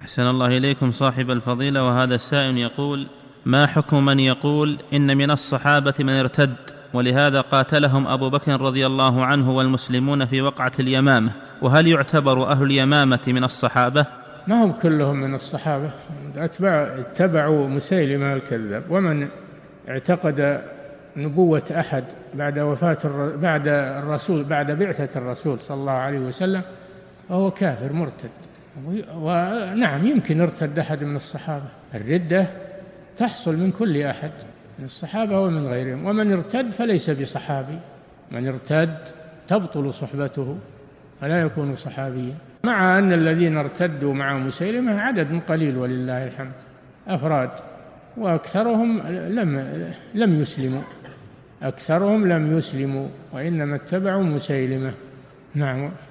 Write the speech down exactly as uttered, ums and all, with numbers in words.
أحسن الله إليكم صاحب الفضيلة. وهذا السائل يقول: ما حكم من يقول إن من الصحابة من ارتد ولهذا قاتلهم أبو بكر رضي الله عنه والمسلمون في وقعة اليمامة، وهل يعتبر أهل اليمامة من الصحابة؟ ما هم كلهم من الصحابة، اتبعوا مسيلمة الكذاب، ومن اعتقد نبوة أحد بعد وفاة بعد الرسول بعد بعثة الرسول صلى الله عليه وسلم فهو كافر مرتد. ونعم يمكن ارتد أحد من الصحابة، الردة تحصل من كل أحد من الصحابة ومن غيرهم، ومن ارتد فليس بصحابي، من ارتد تبطل صحبته فلا يكون صحابيا. مع أن الذين ارتدوا مع مسيلمة عدد قليل ولله الحمد، أفراد، وأكثرهم لم لم يسلموا أكثرهم لم يسلموا وإنما اتبعوا مسيلمة. نعم.